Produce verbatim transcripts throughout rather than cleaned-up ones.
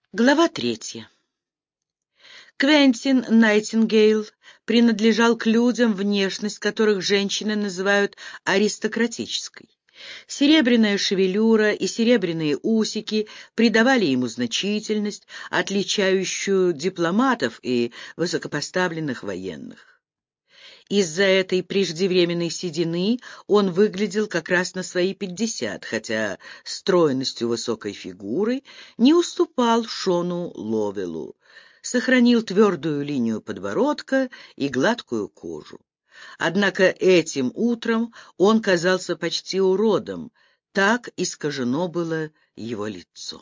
Глава третья. Квентин Найтингейл принадлежал к людям, внешность которых женщины называют аристократической. Серебряная шевелюра и серебряные усики придавали ему значительность, отличающую дипломатов и высокопоставленных военных. Из-за этой преждевременной седины он выглядел как раз на свои пятьдесят, хотя стройностью высокой фигуры не уступал Шону Ловелу, сохранил твердую линию подбородка и гладкую кожу. Однако этим утром он казался почти уродом, так искажено было его лицо.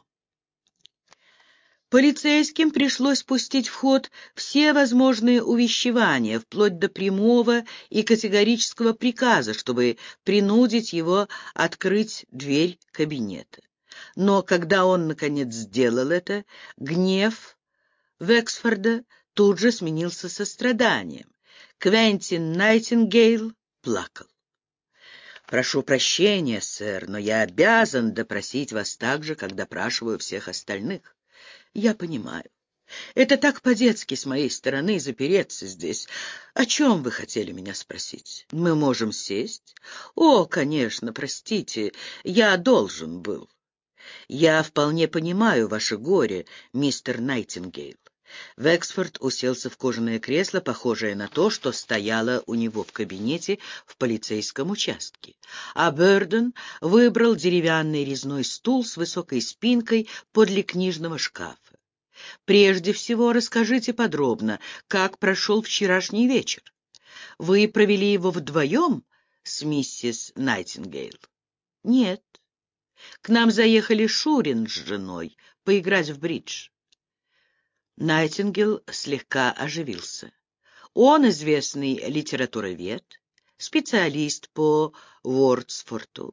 Полицейским пришлось пустить в ход все возможные увещевания, вплоть до прямого и категорического приказа, чтобы принудить его открыть дверь кабинета. Но когда он, наконец, сделал это, гнев Вексфорда тут же сменился состраданием. Квентин Найтингейл плакал. «Прошу прощения, сэр, но я обязан допросить вас так же, как допрашиваю всех остальных. Я понимаю. Это так по-детски с моей стороны запереться здесь. О чем вы хотели меня спросить? Мы можем сесть? О, конечно, простите, я должен был. Я вполне понимаю ваше горе, мистер Найтингейл. Вексфорд уселся в кожаное кресло, похожее на то, что стояло у него в кабинете в полицейском участке. А Бёрден выбрал деревянный резной стул с высокой спинкой подле книжного шкафа. Прежде всего, расскажите подробно, как прошел вчерашний вечер. Вы провели его вдвоем с миссис Найтингейл? Нет. К нам заехали Шурин с женой поиграть в бридж. Найтингейл слегка оживился. Он известный литературовед, специалист по Вордсворту.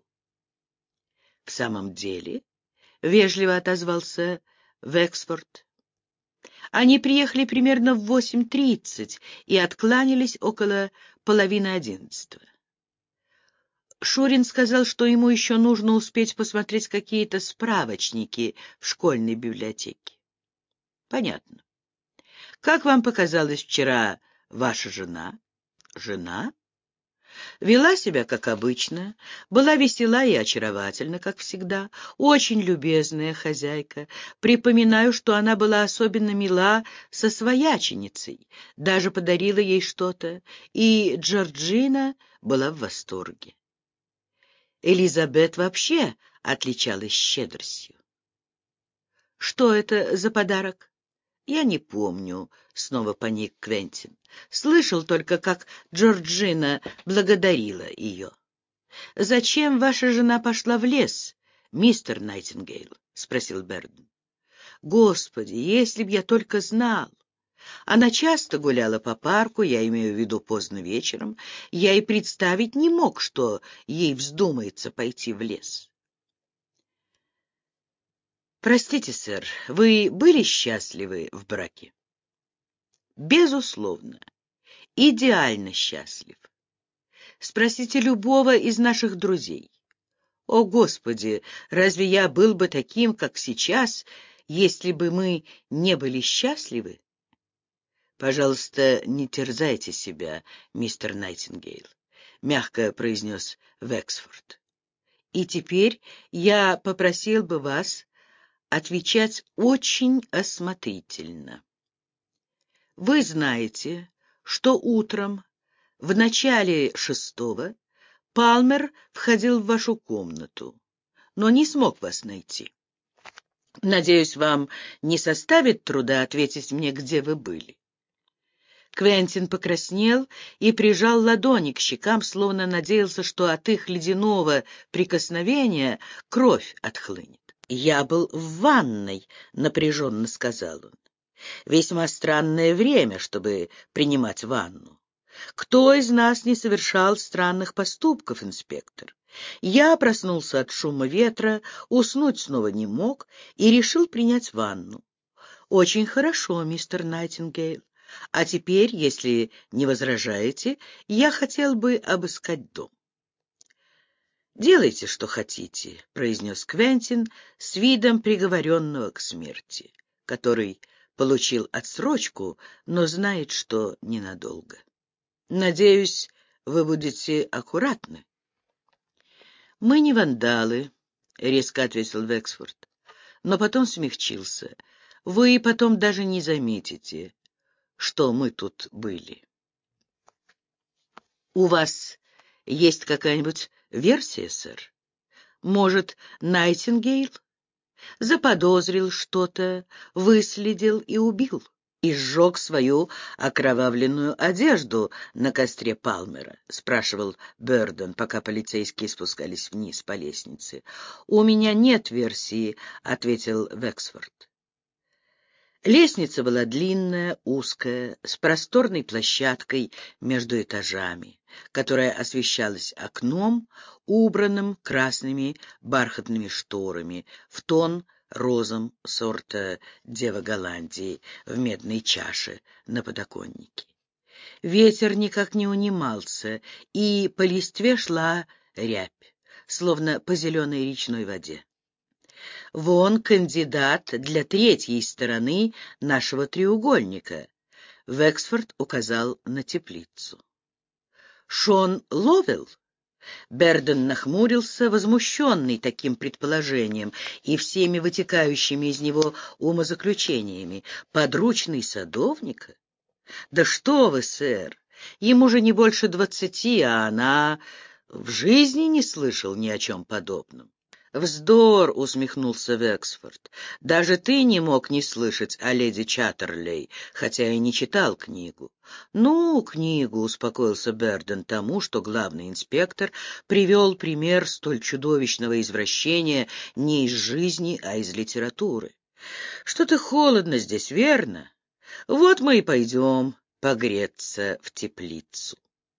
В самом деле, вежливо отозвался Вексфорд. Они приехали примерно в восемь тридцать и откланялись около половины одиннадцатого. Шурин сказал, что ему еще нужно успеть посмотреть какие-то справочники в школьной библиотеке. Понятно. Как вам показалась вчера ваша жена? Жена? Вела себя, как обычно, была весела и очаровательна, как всегда, очень любезная хозяйка. Припоминаю, что она была особенно мила со свояченицей, даже подарила ей что-то, и Джорджина была в восторге. Элизабет вообще отличалась щедростью. Что это за подарок? Я не помню, — снова поник Квентин. Слышал только, как Джорджина благодарила ее. — Зачем ваша жена пошла в лес, мистер Найтингейл? — спросил Бёрден. — Господи, если б я только знал! Она часто гуляла по парку, я имею в виду поздно вечером. Я и представить не мог, что ей вздумается пойти в лес. Простите, сэр, вы были счастливы в браке? Безусловно, идеально счастлив. Спросите любого из наших друзей. О, Господи, разве я был бы таким, как сейчас, если бы мы не были счастливы? Пожалуйста, не терзайте себя, мистер Найтингейл, мягко произнес Вексфорд. И теперь я попросил бы вас отвечать очень осмотрительно. Вы знаете, что утром, в начале шестого, Палмер входил в вашу комнату, но не смог вас найти. Надеюсь, вам не составит труда ответить мне, где вы были. Квентин покраснел и прижал ладони к щекам, словно надеялся, что от их ледяного прикосновения кровь отхлынет. «Я был в ванной», — напряженно сказал он. «Весьма странное время, чтобы принимать ванну. Кто из нас не совершал странных поступков, инспектор? Я проснулся от шума ветра, уснуть снова не мог и решил принять ванну. Очень хорошо, мистер Найтингейл. А теперь, если не возражаете, я хотел бы обыскать дом». «Делайте, что хотите», — произнес Квентин с видом приговоренного к смерти. который получил отсрочку, но знает, что ненадолго. Надеюсь, вы будете аккуратны. Мы не вандалы, — резко ответил Вексфорд, но потом смягчился. Вы потом даже не заметите, что мы тут были. У вас есть какая-нибудь версия, сэр? Может, Найтингейл заподозрил что-то, выследил и убил, и сжег свою окровавленную одежду на костре Палмера? — спрашивал Бёрден, пока полицейские спускались вниз по лестнице. — У меня нет версии, — ответил Вексфорд. Лестница была длинная, узкая, с просторной площадкой между этажами, которая освещалась окном, убранным красными бархатными шторами в тон розам сорта Дева Голландии в медной чаше на подоконнике. Ветер никак не унимался, и по листве шла рябь, словно по зеленой речной воде. Вон кандидат для третьей стороны нашего треугольника. Вексфорд указал на теплицу. Шон Ловелл? Бёрден нахмурился, возмущенный таким предположением и всеми вытекающими из него умозаключениями. Подручный садовника? Да что вы, сэр, ему же не больше двадцати, а она в жизни не слышал ни о чем подобном. «Вздор!» — усмехнулся Вексфорд. «Даже ты не мог не слышать о леди Чаттерлей, хотя и не читал книгу». «Ну, книгу», — успокоился Бёрден тому, что главный инспектор привел пример столь чудовищного извращения не из жизни, а из литературы. «Что-то холодно здесь, верно? Вот мы и пойдем погреться в теплицу».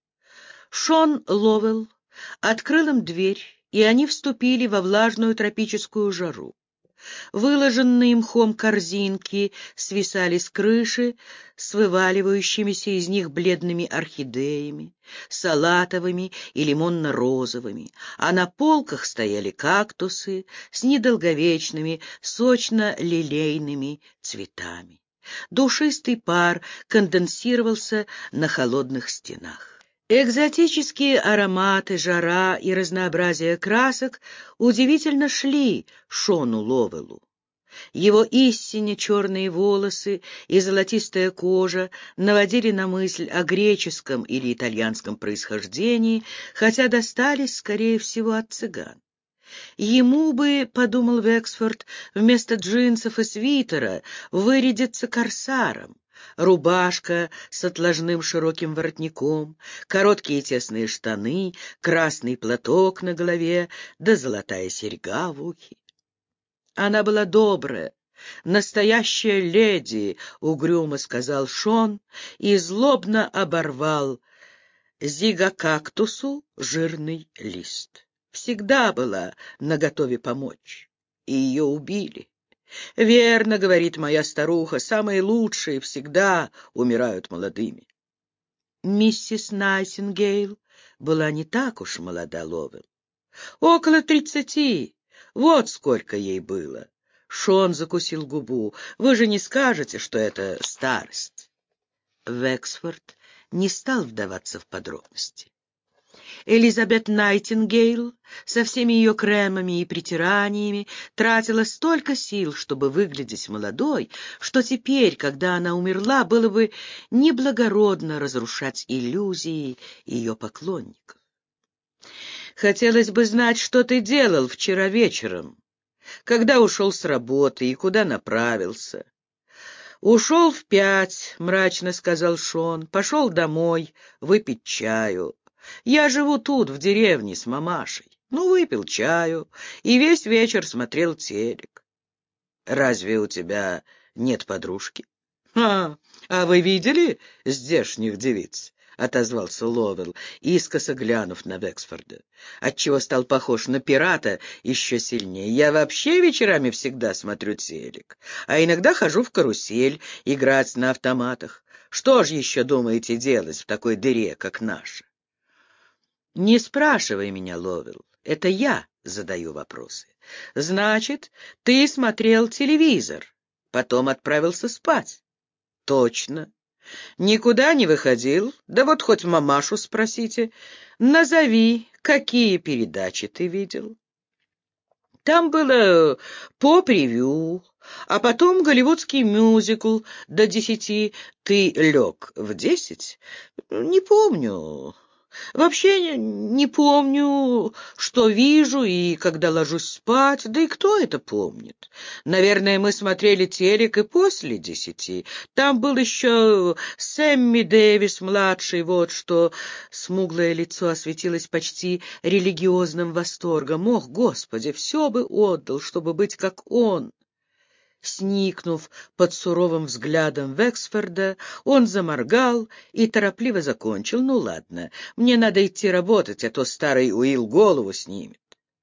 Шон Ловелл открыл им дверь, и они вступили во влажную тропическую жару. Выложенные мхом корзинки свисали с крыши с вываливающимися из них бледными орхидеями, салатовыми и лимонно-розовыми, а на полках стояли кактусы с недолговечными, сочно-лилейными цветами. Душистый пар конденсировался на холодных стенах. Экзотические ароматы, жара и разнообразие красок удивительно шли Шону Ловеллу. Его истинно черные волосы и золотистая кожа наводили на мысль о греческом или итальянском происхождении, хотя достались, скорее всего, от цыган. Ему бы, — подумал Вексфорд, — вместо джинсов и свитера вырядиться корсаром. Рубашка с отложным широким воротником, короткие тесные штаны, красный платок на голове да золотая серьга в ухе. Она была добрая, настоящая леди, — угрюмо сказал Шон и злобно оборвал зигокактусу жирный лист. Всегда была наготове помочь, и ее убили. «Верно, — говорит моя старуха, — самые лучшие всегда умирают молодыми». Миссис Найтингейл была не так уж молода, Ловелл. Около тридцати, вот сколько ей было. Шон закусил губу. Вы же не скажете, что это старость? Вексфорд не стал вдаваться в подробности. Элизабет Найтингейл со всеми ее кремами и притираниями тратила столько сил, чтобы выглядеть молодой, что теперь, когда она умерла, было бы неблагородно разрушать иллюзии ее поклонников. «Хотелось бы знать, что ты делал вчера вечером, когда ушел с работы и куда направился». «Ушел в пять», — мрачно сказал Шон, — «пошел домой выпить чаю. Я живу тут, в деревне, с мамашей. Ну, выпил чаю и весь вечер смотрел телек. Разве у тебя нет подружки?» «А, а вы видели здешних девиц?» — отозвался Ловелл, искоса глянув на Вексфорда, отчего стал похож на пирата еще сильнее. «Я вообще вечерами всегда смотрю телек, а иногда хожу в карусель играть на автоматах. Что же еще думаете делать в такой дыре, как наша?» «Не спрашивай меня, Ловелл, это я задаю вопросы. Значит, ты смотрел телевизор?» потом отправился спать. Точно. Никуда не выходил? Да вот хоть мамашу спросите. Назови, какие передачи ты видел? Там было поп-ревью, а потом голливудский мюзикл до десяти. Ты лег в десять? Не помню. Вообще не помню, что вижу и когда ложусь спать, да и кто это помнит. Наверное, мы смотрели телек и после десяти. Там был еще Сэмми Дэвис-младший, вот что. Смуглое лицо осветилось почти религиозным восторгом. Ох, Господи, все бы отдал, чтобы быть как он. Сникнув под суровым взглядом Вексфорда, он заморгал и торопливо закончил. «Ну ладно, мне надо идти работать, а то старый Уилл голову снимет».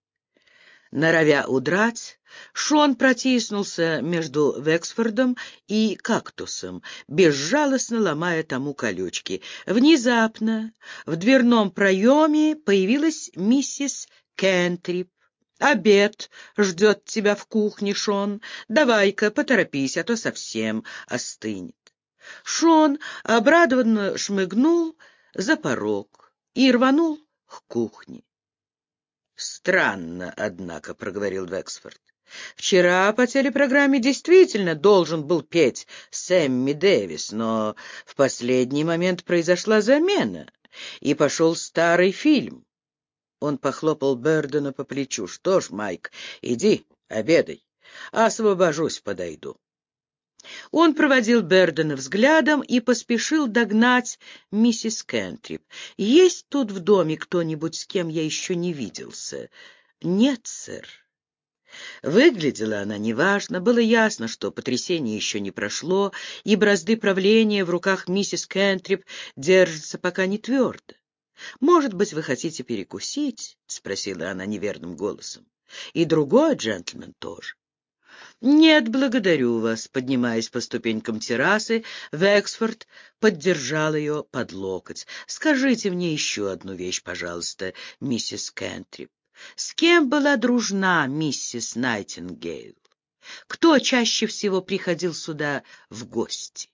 Норовя удрать, Шон протиснулся между Вексфордом и кактусом, безжалостно ломая тому колючки. Внезапно в дверном проеме появилась миссис Кентрип. «Обед ждет тебя в кухне, Шон. Давай-ка поторопись, а то совсем остынет». Шон обрадованно шмыгнул за порог и рванул к кухне. «Странно, однако», — проговорил Вексфорд. «Вчера по телепрограмме действительно должен был петь Сэмми Дэвис, но в последний момент произошла замена, и пошел старый фильм». Он похлопал Бердена по плечу. «Что ж, Майк, иди, обедай. Освобожусь, подойду». Он проводил Бердена взглядом и поспешил догнать миссис Кентрип. «Есть тут в доме кто-нибудь, с кем я еще не виделся?» «Нет, сэр». Выглядела она неважно, было ясно, что потрясение еще не прошло, и бразды правления в руках миссис Кентрип держатся пока не твердо. «Может быть, вы хотите перекусить?» — спросила она неверным голосом. «И другой джентльмен тоже». «Нет, благодарю вас», — поднимаясь по ступенькам террасы, Вексфорд поддержал ее под локоть. «Скажите мне еще одну вещь, пожалуйста, миссис Кентрип. С кем была дружна миссис Найтингейл? Кто чаще всего приходил сюда в гости?»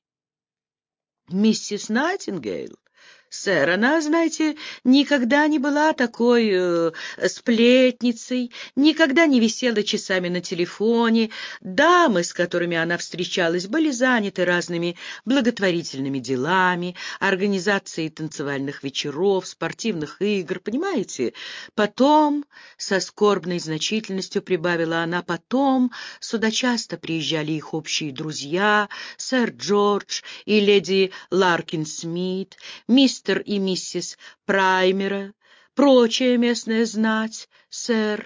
«Миссис Найтингейл? Сэр, она, знаете, никогда не была такой э, сплетницей, никогда не висела часами на телефоне. Дамы, с которыми она встречалась, были заняты разными благотворительными делами, организацией танцевальных вечеров, спортивных игр, понимаете? Потом, со скорбной значительностью прибавила она, потом сюда часто приезжали их общие друзья, сэр Джордж и леди Ларкин Смит, мистер и миссис Праймера, прочая местная знать, сэр.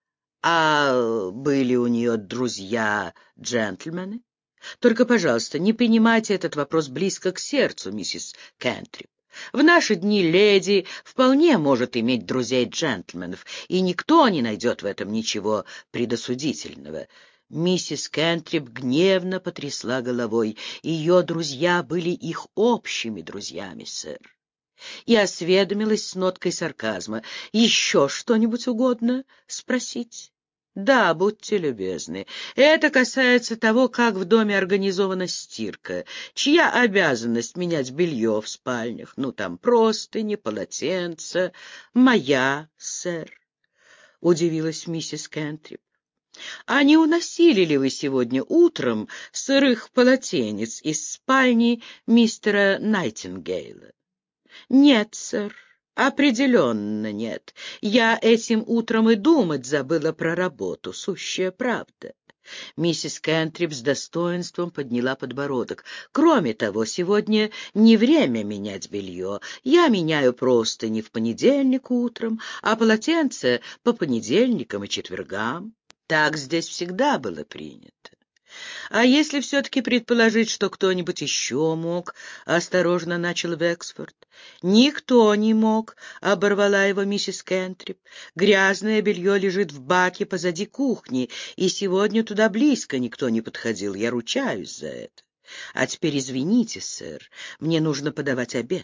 А были у нее друзья-джентльмены? Только, пожалуйста, не принимайте этот вопрос близко к сердцу, миссис Кентрип. В наши дни леди вполне может иметь друзей-джентльменов, и никто не найдет в этом ничего предосудительного. Миссис Кентрип гневно потрясла головой. Ее друзья были их общими друзьями, сэр. И осведомилась с ноткой сарказма. «Еще что-нибудь угодно спросить?» «Да, будьте любезны. Это касается того, как в доме организована стирка, чья обязанность менять белье в спальнях, ну, там простыни, полотенца. Моя, сэр», — удивилась миссис Кентрип. «А не уносили ли вы сегодня утром сырых полотенец из спальни мистера Найтингейла?» «Нет, сэр, определенно нет. Я этим утром и думать забыла про работу, сущая правда». Миссис Кентрип с достоинством подняла подбородок. «Кроме того, сегодня не время менять белье. Я меняю простыни в понедельник утром, а полотенце по понедельникам и четвергам. Так здесь всегда было принято». «А если все-таки предположить, что кто-нибудь еще мог?» — осторожно начал Вексфорд. «Никто не мог», — оборвала его миссис Кентрип. «Грязное белье лежит в баке позади кухни, и сегодня туда близко никто не подходил, я ручаюсь за это. А теперь извините, сэр, мне нужно подавать обед».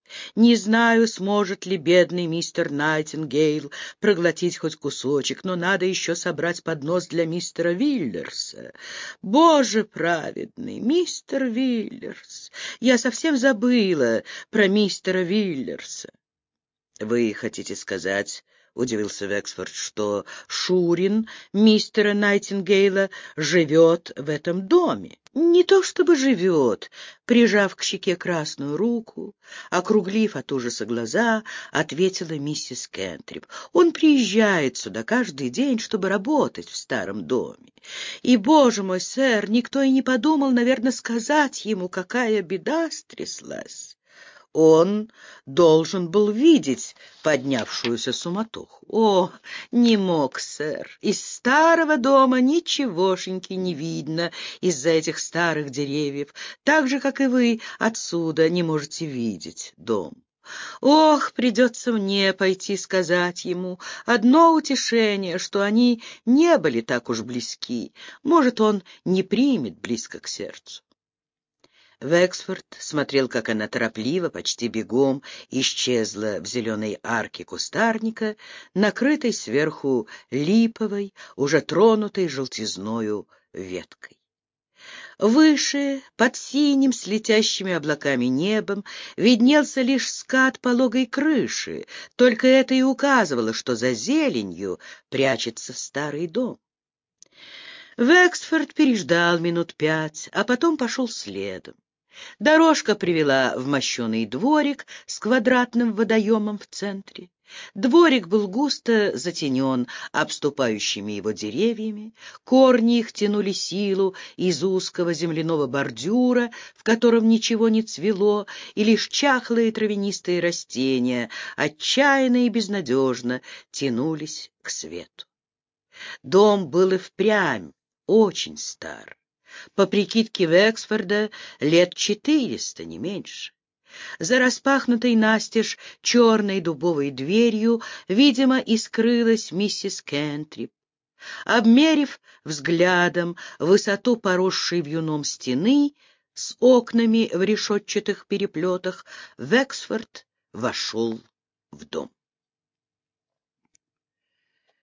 Не знаю, сможет ли бедный мистер Найтингейл проглотить хоть кусочек, но надо еще собрать поднос для мистера Виллерса. Боже праведный, мистер Виллерс! Я совсем забыла про мистера Виллерса. Вы хотите сказать, — удивился Вексфорд, — что Шурин мистера Найтингейла живет в этом доме? Не то чтобы живет, — прижав к щеке красную руку, округлив от ужаса глаза, ответила миссис Кентрип. Он приезжает сюда каждый день, чтобы работать в старом доме. И, боже мой, сэр, никто и не подумал, наверное, сказать ему, какая беда стряслась. Он должен был видеть поднявшуюся суматоху. О, не мог, сэр. Из старого дома ничегошеньки не видно из-за этих старых деревьев, так же, как и вы отсюда не можете видеть дом. Ох, придется мне пойти сказать ему. Одно утешение, что они не были так уж близки. Может, он не примет близко к сердцу. Вексфорд смотрел, как она торопливо, почти бегом исчезла в зеленой арке кустарника, накрытой сверху липовой, уже тронутой желтизною веткой. Выше, под синим с летящими облаками небом, виднелся лишь скат пологой крыши, только это и указывало, что за зеленью прячется старый дом. Вексфорд переждал минут пять, а потом пошел следом. Дорожка привела в мощеный дворик с квадратным водоемом в центре. Дворик был густо затенен обступающими его деревьями, корни их тянули силу из узкого земляного бордюра, в котором ничего не цвело, и лишь чахлые травянистые растения отчаянно и безнадежно тянулись к свету. Дом был и впрямь очень стар. По прикидке Вексфорда, лет четыреста, не меньше. За распахнутой настежь черной дубовой дверью, видимо, и скрылась миссис Кентрип. Обмерив взглядом высоту поросшей вьюном стены с окнами в решетчатых переплетах, Вексфорд вошел в дом.